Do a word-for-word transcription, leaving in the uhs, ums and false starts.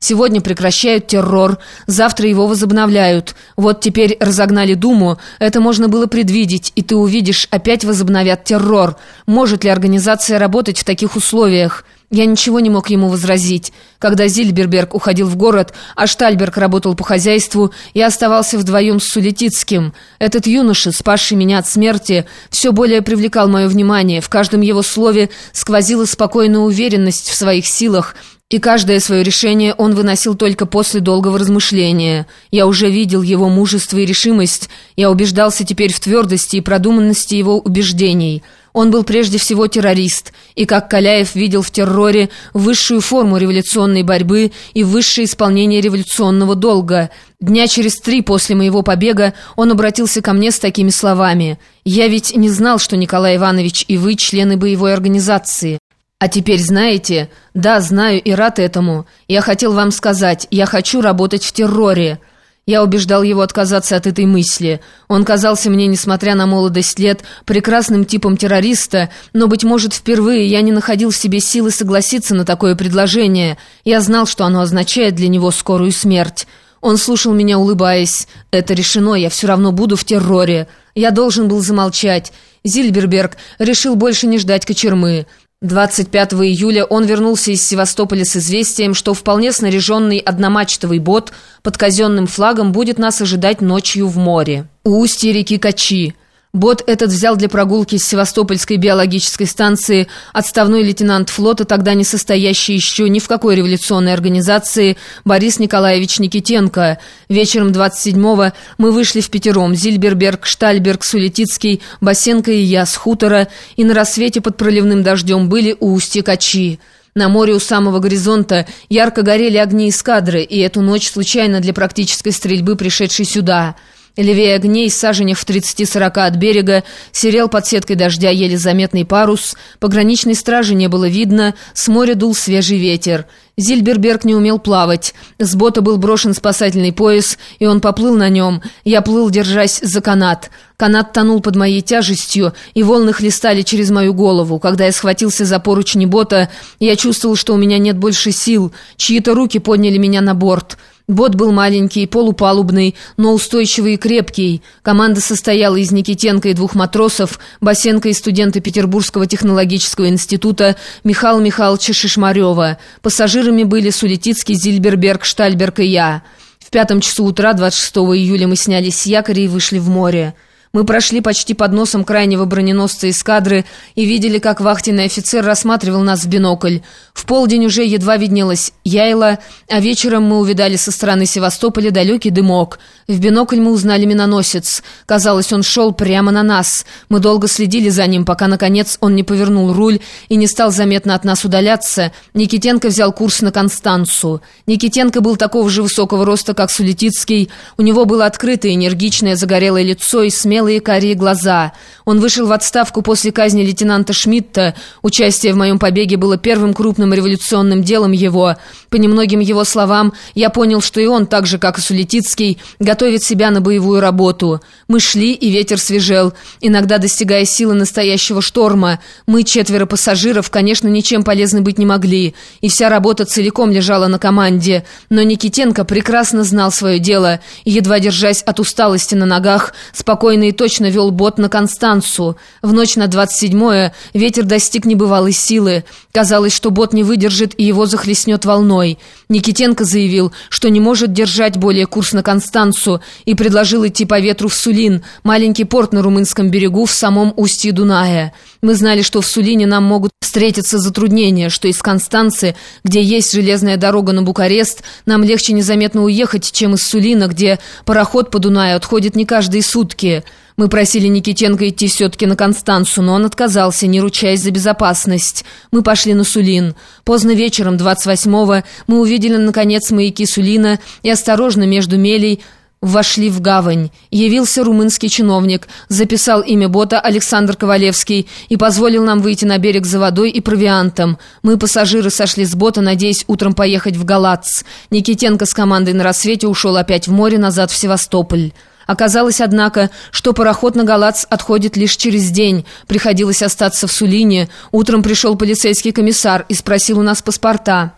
Сегодня прекращают террор, завтра его возобновляют. Вот теперь разогнали Думу, это можно было предвидеть, и ты увидишь, опять возобновят террор. Может ли организация работать в таких условиях? Я ничего не мог ему возразить. Когда Зильберберг уходил в город, а Штальберг работал по хозяйству, я оставался вдвоем с Сулетицким. Этот юноша, спасший меня от смерти, все более привлекал мое внимание. В каждом его слове сквозила спокойная уверенность в своих силах, и каждое свое решение он выносил только после долгого размышления. Я уже видел его мужество и решимость. Я убеждался теперь в твердости и продуманности его убеждений. Он был прежде всего террорист, и, как Каляев, видел в терроре высшую форму революционной борьбы и высшее исполнение революционного долга. Дня через три после моего побега он обратился ко мне с такими словами: «Я ведь не знал, что Николай Иванович и вы члены боевой организации. А теперь знаете? Да, знаю и рад этому. Я хотел вам сказать, я хочу работать в терроре». Я убеждал его отказаться от этой мысли. Он казался мне, несмотря на молодость лет, прекрасным типом террориста, но, быть может, впервые я не находил в себе силы согласиться на такое предложение. Я знал, что оно означает для него скорую смерть. Он слушал меня, улыбаясь. «Это решено, я все равно буду в терроре». Я должен был замолчать. Зильберберг решил больше не ждать кочермы. двадцать пятого июля он вернулся из Севастополя с известием, что вполне снаряженный одномачтовый бот под казенным флагом будет нас ожидать ночью в море у устья реки Качи. Бот этот взял для прогулки с Севастопольской биологической станции отставной лейтенант флота, тогда не состоящий еще ни в какой революционной организации, Борис Николаевич Никитенко. Вечером двадцать седьмого мы вышли впятером: Зильберберг, Штальберг, Сулетицкий, Басенко и я с хутора, и на рассвете под проливным дождем были у устья Качи. На море у самого горизонта ярко горели огни эскадры, и эту ночь случайно для практической стрельбы пришедшей сюда. Левее огней, саженях в тридцати-сорока от берега, серел под сеткой дождя еле заметный парус, пограничной стражи не было видно, с моря дул свежий ветер. Зильберберг не умел плавать. С бота был брошен спасательный пояс, и он поплыл на нем. Я плыл, держась за канат. Канат тонул под моей тяжестью, и волны хлестали через мою голову. Когда я схватился за поручни бота, я чувствовал, что у меня нет больше сил. Чьи-то руки подняли меня на борт. Бот был маленький, полупалубный, но устойчивый и крепкий. Команда состояла из Никитенко и двух матросов, Басенко и студента Петербургского технологического института Михаила Михайловича Шишмарева. Пассажирами были Сулетицкий, Зильберберг, Штальберг и я. В пятом часу утра двадцать шестого июля мы снялись с якоря и вышли в море. Мы прошли почти под носом крайнего броненосца эскадры и видели, как вахтенный офицер рассматривал нас в бинокль. В полдень уже едва виднелась Яйла, а вечером мы увидали со стороны Севастополя далекий дымок. В бинокль мы узнали миноносец. Казалось, он шел прямо на нас. Мы долго следили за ним, пока, наконец, он не повернул руль и не стал заметно от нас удаляться. Никитенко взял курс на Констанцу. Никитенко был такого же высокого роста, как Сулетицкий. У него было открытое, энергичное, загорелое лицо и смелое карие глаза. Он вышел в отставку после казни лейтенанта Шмидта. Участие в моем побеге было первым крупным революционным делом его. По немногим его словам, я понял, что и он, так же, как и Сулетицкий, готовит себя на боевую работу. Мы шли, и ветер свежел, иногда достигая силы настоящего шторма. Мы, четверо пассажиров, конечно, ничем полезны быть не могли, и вся работа целиком лежала на команде. Но Никитенко прекрасно знал свое дело, и, едва держась от усталости на ногах, спокойно и точно вел бот на Констанцу. В ночь на двадцать седьмое ветер достиг небывалой силы. Казалось, что бот не выдержит и его захлестнет волной. Никитенко заявил, что не может держать более курс на Констанцу, и предложил идти по ветру в Сулин, маленький порт на румынском берегу в самом устье Дуная. Мы знали, что в Сулине нам могут встретиться затруднения, что из Констанцы, где есть железная дорога на Букарест, нам легче незаметно уехать, чем из Сулина, где пароход по Дунаю отходит не каждые сутки. Мы просили Никитенко идти все-таки на Констанцу, но он отказался, не ручаясь за безопасность. Мы пошли на Сулин. Поздно вечером двадцать восьмого мы увидели, наконец, маяки Сулина и осторожно между мелей вошли в гавань. Явился румынский чиновник, записал имя бота Александр Ковалевский и позволил нам выйти на берег за водой и провиантом. Мы, пассажиры, сошли с бота, надеясь утром поехать в Галац. Никитенко с командой на рассвете ушел опять в море назад в Севастополь. Оказалось, однако, что пароход на Галац отходит лишь через день. Приходилось остаться в Сулине. Утром пришел полицейский комиссар и спросил у нас паспорта.